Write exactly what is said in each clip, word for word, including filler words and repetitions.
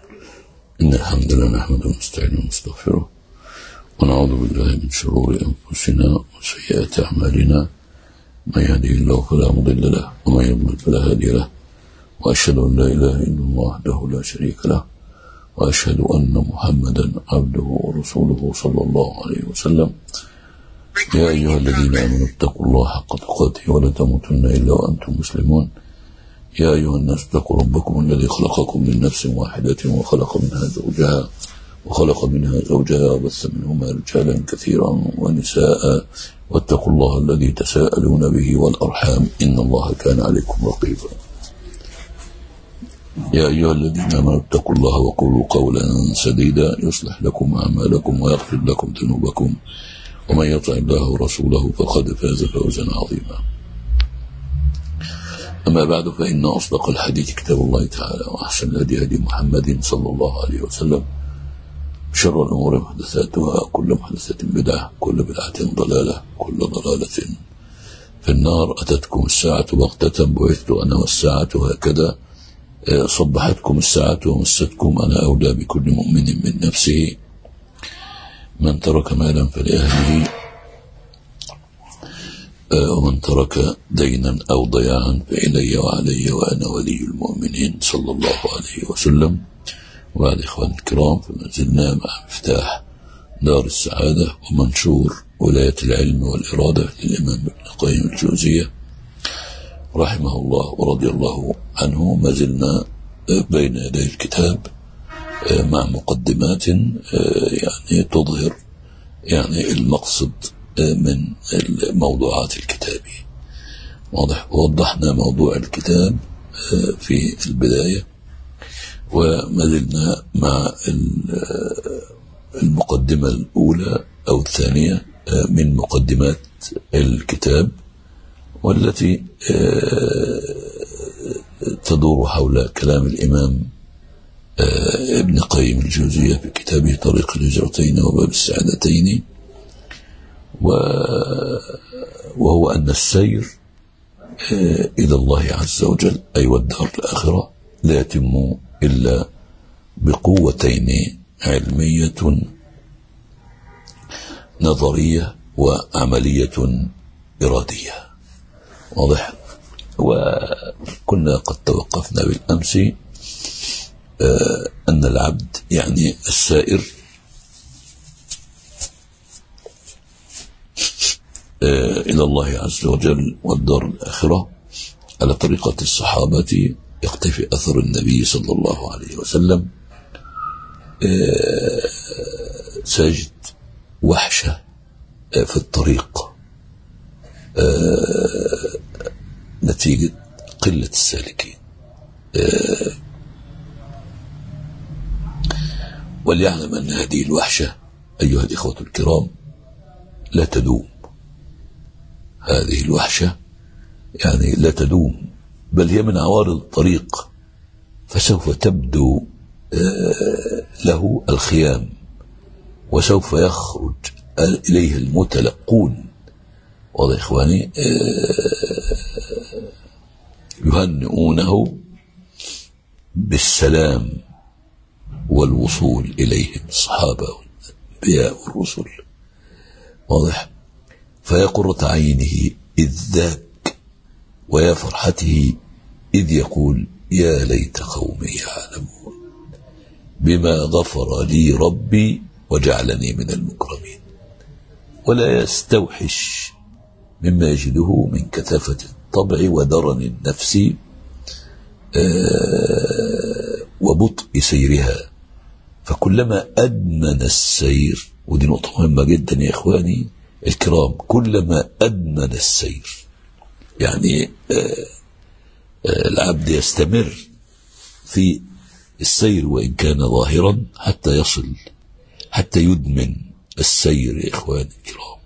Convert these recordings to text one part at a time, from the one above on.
إن الحمد لله نحمده ونستعينه ونستغفره ونعوذ بالله من شرور أنفسنا وسيئات أعمالنا، من يهده الله فلا مضل له ومن يضلل فلا هادي له، وأشهد أن لا إله إلا الله وحده لا شريك له، وأشهد أن محمدا عبده ورسوله صلى الله عليه وسلم. يا أيها الذين آمنوا اتقوا الله حق تقاته ولا تموتن إلا وأنتم مسلمون. يا أيها الناس اتقوا ربكم الذي خلقكم من نفس واحدة وخلق منها زوجها وخلق منها زوجها وبث منهما رجالا كثيرا ونساء، واتقوا الله الذي تساءلون به والأرحام إن الله كان عليكم رقيبا. يا أيها الذين آمنوا اتقوا الله وقولوا قولا سديدا يصلح لكم أعمالكم ويغفر لكم ذنوبكم، ومن يطع الله ورسوله فقد فاز فوزا عظيما. أما بعد، فإن أصدق الحديث كتاب الله تعالى، وأحسن الهدي هدي محمد صلى الله عليه وسلم، شر الأمور محدثاتها، كل محدثة بدعة، كل بدعة ضلالة، كل ضلالة في النار. أتتكم الساعة بغتة بعثت أنا والساعة هكذا، صبحتكم الساعة ومستكم، أنا أولى بكل مؤمن من نفسه. من ترك مالا فلأهله، ومن ترك دينا أو ضياعا فإلي وعلي وأنا ولي المؤمنين صلى الله عليه وسلم. وبعد إخوان الكرام، فما زلنا مع مفتاح دار السعادة ومنشور ولاية العلم والإرادة للإمام ابن القيم الجوزية رحمه الله ورضي الله عنه. ما زلنا بين يدي الكتاب مع مقدمات يعني تظهر يعني المقصد من الموضوعات الكتابية. واضح، ووضحنا موضوع الكتاب في البداية، وما زلنا مع المقدمة الأولى أو الثانية من مقدمات الكتاب، والتي تدور حول كلام الإمام ابن قيم الجوزية في كتابه طريق الهجرتين وباب السعادتين، وهو أن السير إلى الله عز وجل أي والدار الآخرة لا يتم إلا بقوتين، علمية نظرية وعملية إرادية. واضح. وكنا قد توقفنا بالأمس أن العبد يعني السائر إلى الله عز وجل والدار الآخرة على طريقة الصحابة، يقتفي أثر النبي صلى الله عليه وسلم، سيجد وحشة في الطريق نتيجة قلة السالكين. وليعلم أن هذه الوحشة أيها الإخوة الكرام لا تدوم. هذه الوحشة يعني لا تدوم، بل هي من عوارض الطريق، فسوف تبدو له الخيام، وسوف يخرج إليه المتلقون. واضح إخواني، يهنئونه بالسلام والوصول إليهم، الصحابة والأنبياء والرسل. واضح. فيا قرة عينه إذ ذاك، ويا فرحته إذ يقول يا ليت قومي يعلمون بما غفر لي ربي وجعلني من المكرمين. ولا يستوحش مما يجده من كثافة الطبع ودرن النفس وبطء سيرها، فكلما أدمن السير، ودي نقطة مهمة جدا يا إخواني الكرام، كلما أدمن السير يعني العبد يستمر في السير وإن كان ظاهرا حتى يصل، حتى يدمن السير يا إخواني الكرام.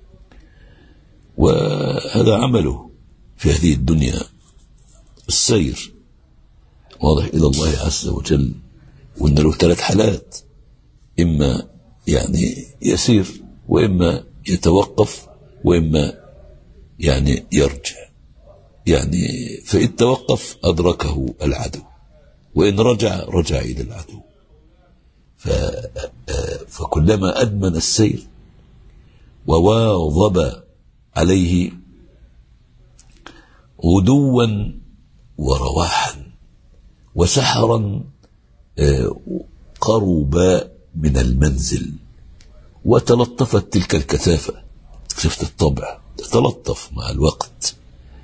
وهذا عمله في هذه الدنيا، السير. واضح، إلى الله عز وجل. وإن له ثلاث حالات، إما يعني يسير، وإما يتوقف، وإما يعني يرجع. يعني فإن توقف أدركه العدو، وإن رجع رجع إلى العدو. فكلما أدمن السير وواظب عليه غدوا ورواحا وسحرا قرب من المنزل، وتلطفت تلك الكثافة، شفت الطبع تتلطف مع الوقت،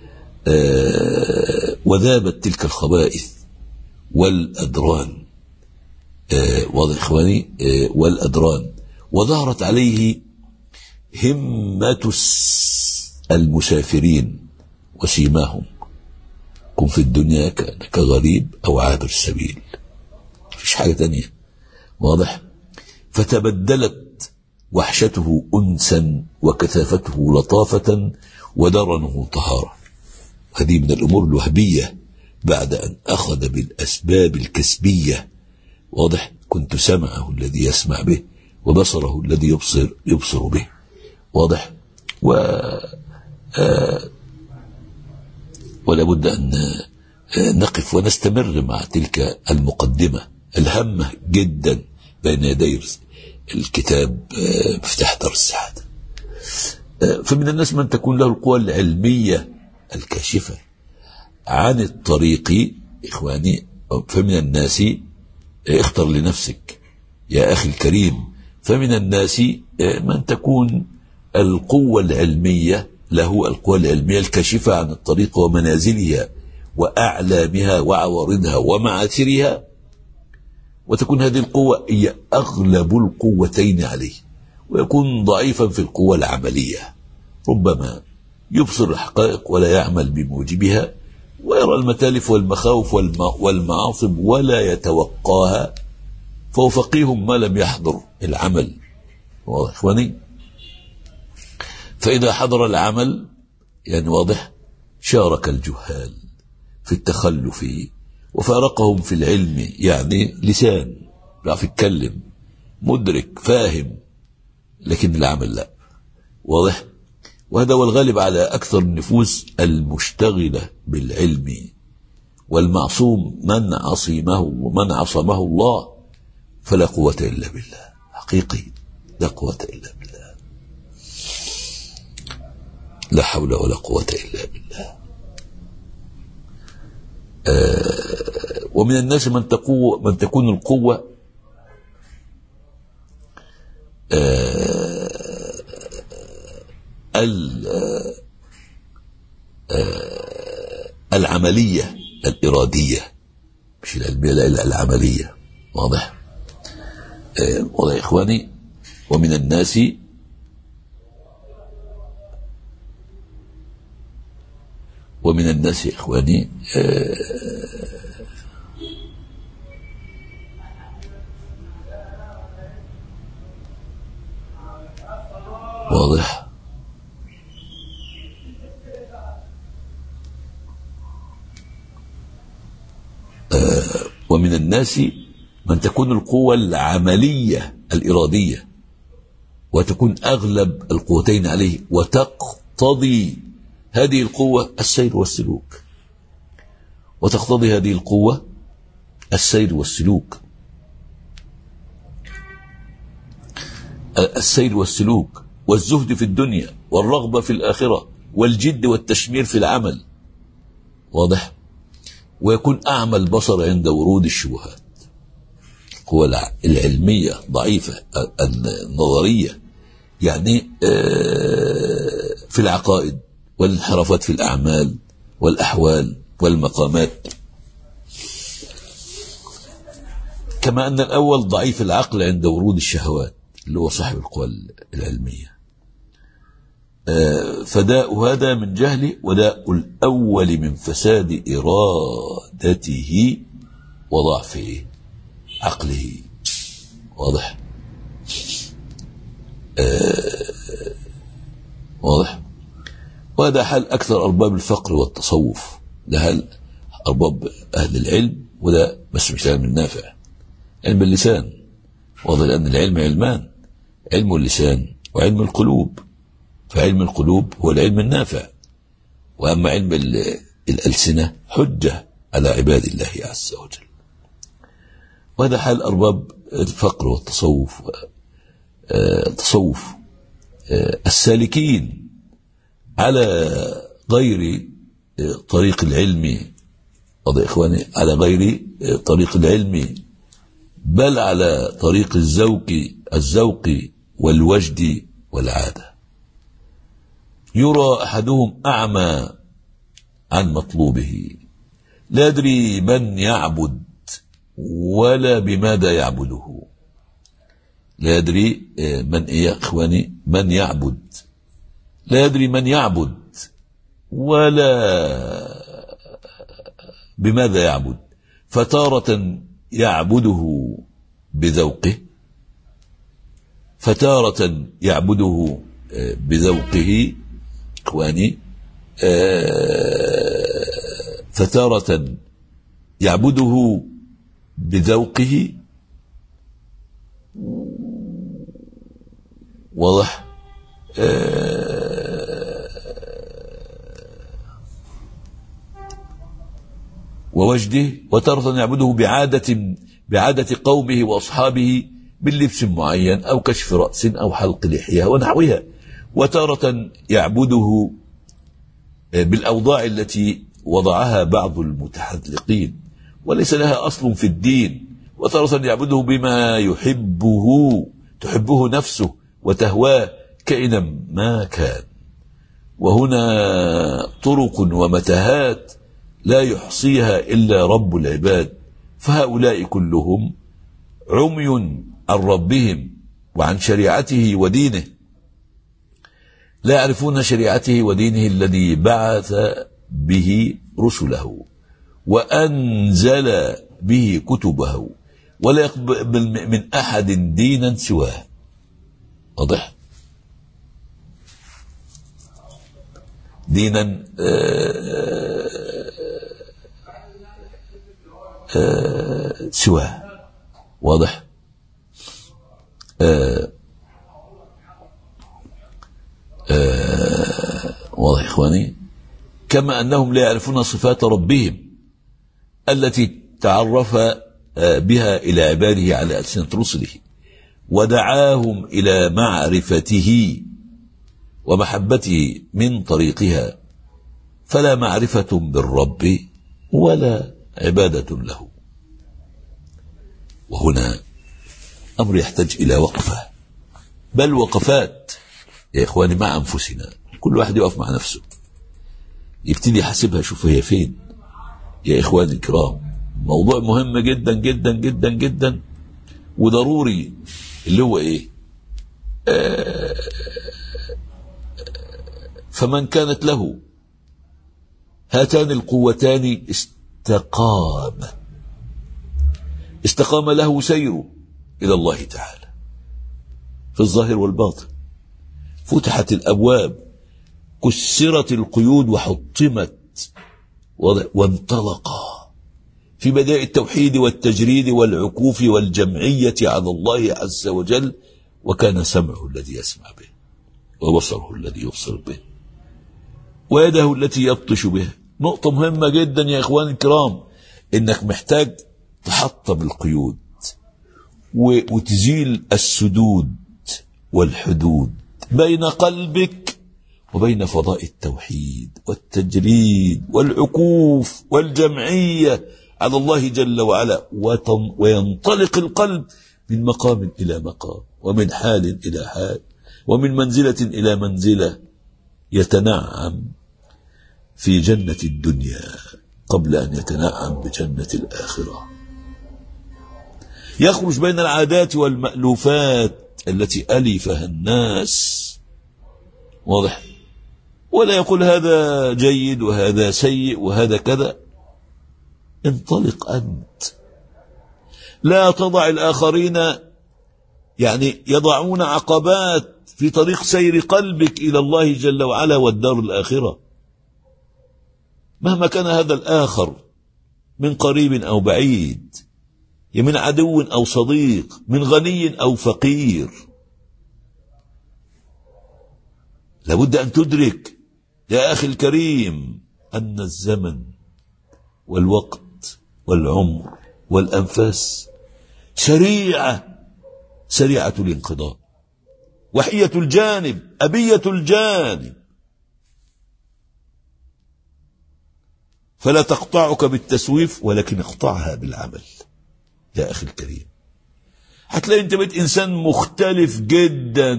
وذابت تلك الخبائث والأدران، واضح إخواني، والأدران، وظهرت عليه همة المسافرين وسيماهم، كن في الدنيا كأنك غريب أو عابر سبيل، مفيش حاجة تانية، واضح. فتبدلت وحشته أنسا وكثافته لطافة ودرنه طهارة. هذه من الأمور الوهبية بعد أن أخذ بالأسباب الكسبية، واضح. كنت سمعه الذي يسمع به وبصره الذي يبصر يبصر به، واضح. و آه ولا بد أن نقف ونستمر مع تلك المقدمة الهامة جدا بين يدي الكتاب مفتاح دار السعادة. فمن الناس من تكون له القوى العلمية الكاشفة عن الطريق، إخواني. فمن الناس، اختر لنفسك يا أخي الكريم، فمن الناس من تكون القوة العلمية له القوى العلمية الكاشفة عن الطريق ومنازلها وأعلامها وعوارضها ومعاثرها، وتكون هذه القوة هي أغلب القوتين عليه، ويكون ضعيفا في القوة العملية، ربما يبصر الحقائق ولا يعمل بموجبها، ويرى المتالف والمخاوف والمعاصب ولا يتوقاها، فهو فقيه ما لم يحضر العمل، واضح إخواني. فإذا حضر العمل يعني واضح شارك الجهال في التخلف وفارقهم في العلم، يعني لسان بيعرف يتكلم مدرك فاهم، لكن العمل لا، واضح. وهذا هو الغالب على أكثر النفوس المشتغلة بالعلم، والمعصوم من عصمه ومن عصمه الله، فلا قوة إلا بالله، حقيقي لا قوة إلا بالله، لا حول ولا قوة إلا بالله. آه ومن الناس من, تقو من تكون القوة آه آه العملية الإرادية، مش العلمية لا العملية، واضح. آه واضح يا إخواني. ومن الناس ومن الناس يا إخواني آه واضح آه ومن الناس من تكون القوة العملية الإرادية، وتكون أغلب القوتين عليه، وتقتضي هذه القوة السير والسلوك، وتقتضي هذه القوة السير والسلوك السير والسلوك والزهد في الدنيا والرغبة في الآخرة والجد والتشمير في العمل، واضح. ويكون أعمى البصر عند ورود الشبهات. القوة العلمية ضعيفة، النظرية يعني في العقائد والانحرافات في الأعمال والأحوال والمقامات. كما أن الأول ضعيف العقل عند ورود الشهوات، اللي هو صاحب القوى العلمية. فداء هذا من جهل، وداء الأول من فساد إرادته وضعف عقله، واضح. واضح. وهذا حال أكثر أرباب الفقر والتصوف، ده حال أرباب أهل العلم، وده بس مش علم النافع، علم اللسان، واضح. لأن العلم علمان، علم اللسان وعلم القلوب، فعلم القلوب هو العلم النافع، وأما علم الألسنة حجة على عباد الله عز وجل. وهذا حال أرباب الفقر والتصوف التصوف السالكين على غير طريق العلم، واضح إخواني، على غير طريق العلم، بل على طريق الذوق الذوق والوجد والعادة. يرى أحدهم أعمى عن مطلوبه، لا يدري من يعبد ولا بماذا يعبده. لا يدري من إيه يا إخواني من يعبد، لا يدري من يعبد ولا بماذا يعبد. فتارة يعبده بذوقه، فتارة يعبده بذوقه إخواني، فتارة يعبده بذوقه، واضح، ووجده، وتارة يعبده بعادة بعادة قومه وأصحابه باللبس معين أو كشف رأس أو حلق لحية ونحوها، وتارة يعبده بالأوضاع التي وضعها بعض المتحذلقين وليس لها أصل في الدين، وتارة يعبده بما يحبه تحبه نفسه وتهواه كائنا ما كان. وهنا طرق ومتاهات لا يحصيها إلا رب العباد، فهؤلاء كلهم عمي عن ربهم وعن شريعته ودينه، لا يعرفون شريعته ودينه الذي بعث به رسله وأنزل به كتبه، ولا يقبل من أحد دينا سواه. واضح؟ دينا سواه. واضح؟ آه آه واضح إخواني؟ كما أنهم لا يعرفون صفات ربهم التي تعرف بها إلى عباده على ألسنة رسله ودعاهم إلى معرفته ومحبته من طريقها، فلا معرفة بالرب ولا عبادة له. وهنا أمر يحتاج إلى وقفة، بل وقفات يا إخواني مع أنفسنا، كل واحد يقف مع نفسه يبتدي يحسبها، شوف هي فين يا إخواني الكرام. موضوع مهم جدا جدا جدا جدا وضروري، اللي هو إيه؟ آه فمن كانت له هاتان القوتان استقام استقام له سيره إلى الله تعالى في الظاهر والباطن، فتحت الأبواب، كسرت القيود وحطمت، وانطلقا في بداية التوحيد والتجريد والعكوف والجمعية على الله عز وجل، وكان سمعه الذي يسمع به، وبصره الذي يبصر به، ويده التي يبطش بها. نقطة مهمة جدا يا إخواني الكرام، إنك محتاج تحطم القيود وتزيل السدود والحدود بين قلبك وبين فضاء التوحيد والتجريد والعكوف والجمعية على الله جل وعلا، وينطلق القلب من مقام إلى مقام، ومن حال إلى حال، ومن منزلة إلى منزلة، يتنعم في جنة الدنيا قبل أن يتنعم بجنة الآخرة. يخرج بين العادات والمألوفات التي ألفها الناس، واضح، ولا يقول هذا جيد وهذا سيء وهذا كذا. انطلق أنت، لا تضع الآخرين يعني يضعون عقبات في طريق سير قلبك إلى الله جل وعلا والدار الآخرة، مهما كان هذا الآخر من قريب أو بعيد، من عدو أو صديق، من غني أو فقير. لابد أن تدرك يا أخي الكريم أن الزمن والوقت والعمر والأنفاس سريعة سريعة الانقضاء، وحية الجانب، أبية الجانب، فلا تقطعك بالتسويف ولكن اقطعها بالعمل. يا أخي الكريم، هتلاقي انت بقيت إنسان مختلف جدا،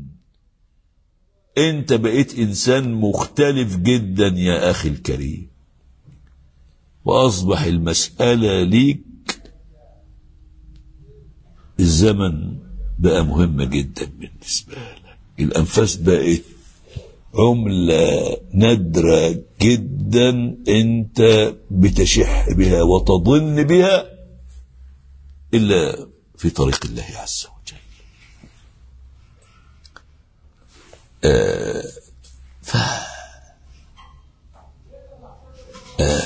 انت بقيت إنسان مختلف جدا يا أخي الكريم، وأصبح المسألة ليك الزمن بقى مهمة جدا بالنسبة لك، الأنفاس بقت عملة نادرة جدا انت بتشح بها وتظن بها إلا في طريق الله عز وجل. آه ف آه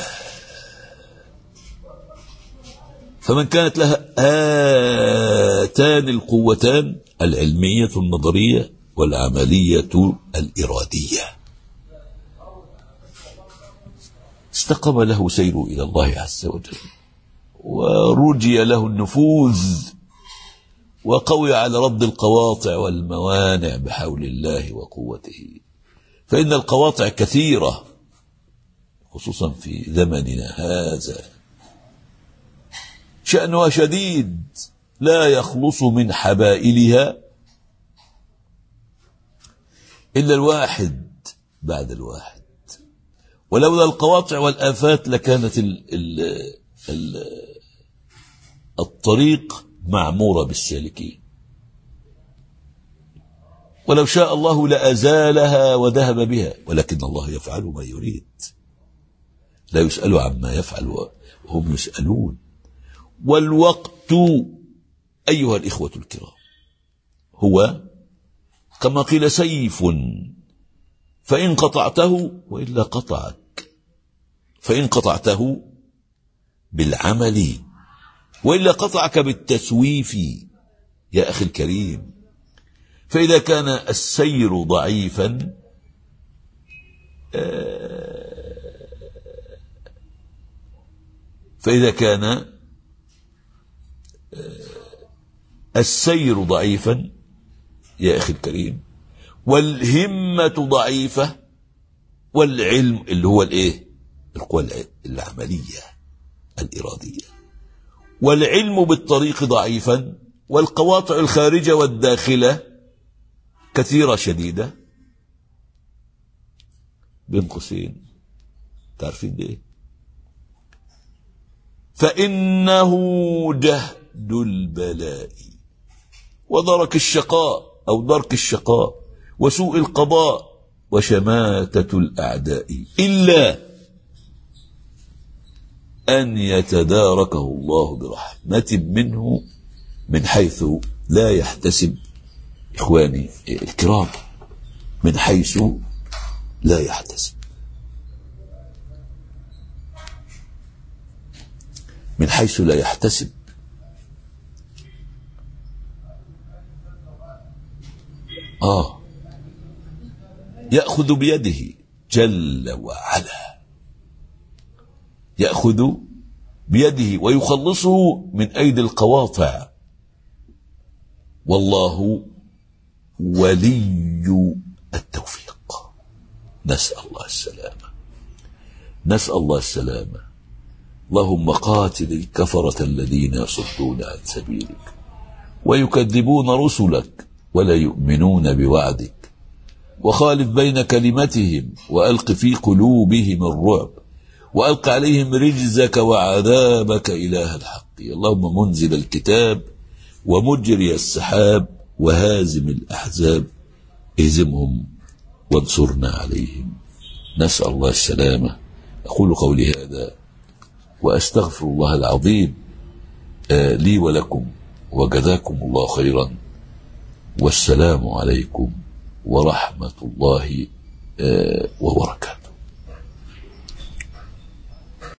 فمن كانت لها هاتان القوتان، العلمية النظرية والعملية الإرادية، استقام له سيره إلى الله عز وجل، ورجي له النفوذ، وقوي على رد القواطع والموانع بحول الله وقوته. فإن القواطع كثيرة خصوصا في زمننا هذا، شأنها شديد، لا يخلص من حبائلها إلا الواحد بعد الواحد. ولولا القواطع والآفات لكانت ال ال ال الطريق معمورة بالسالكين، ولو شاء الله لأزالها وذهب بها، ولكن الله يفعل ما يريد، لا يسأل عما يفعل وهم يسألون. والوقت أيها الإخوة الكرام هو كما قيل سيف، فإن قطعته وإلا قطعك، فإن قطعته بالعمل وإلا قطعك بالتسويف يا أخي الكريم. فإذا كان السير ضعيفا فإذا كان السير ضعيفا يا أخي الكريم، والهمة ضعيفة، والعلم اللي هو الايه القوى العملية الإرادية، والعلم بالطريق ضعيفا، والقواطع الخارجة والداخلة كثيرة شديدة، بين قوسين تعرفين ليه؟ فإنه جهد البلاء ودرك الشقاء أو درك الشقاء وسوء القضاء وشماتة الأعداء، إلا أن يتداركه الله برحمة منه من حيث لا يحتسب. إخواني الكرام، من حيث لا يحتسب، من حيث لا يحتسب. آه يأخذ بيده جل وعلا، يأخذ بيده ويخلصه من أيدي القواطع، والله ولي التوفيق. نسأل الله السلامة، نسأل الله السلامة. اللهم قاتل الكفرة الذين يصدون عن سبيلك ويكذبون رسلك ولا يؤمنون بوعدك، وخالف بين كلمتهم وألق في قلوبهم الرعب، وألق عليهم رجزك وعذابك إله الحق. اللهم منزل الكتاب ومجري السحاب وهازم الأحزاب، اهزمهم وانصرنا عليهم. نسأل الله السلامة. أقول قولي هذا وأستغفر الله العظيم لي ولكم، وجزاكم الله خيرا، والسلام عليكم ورحمة الله وبركاته.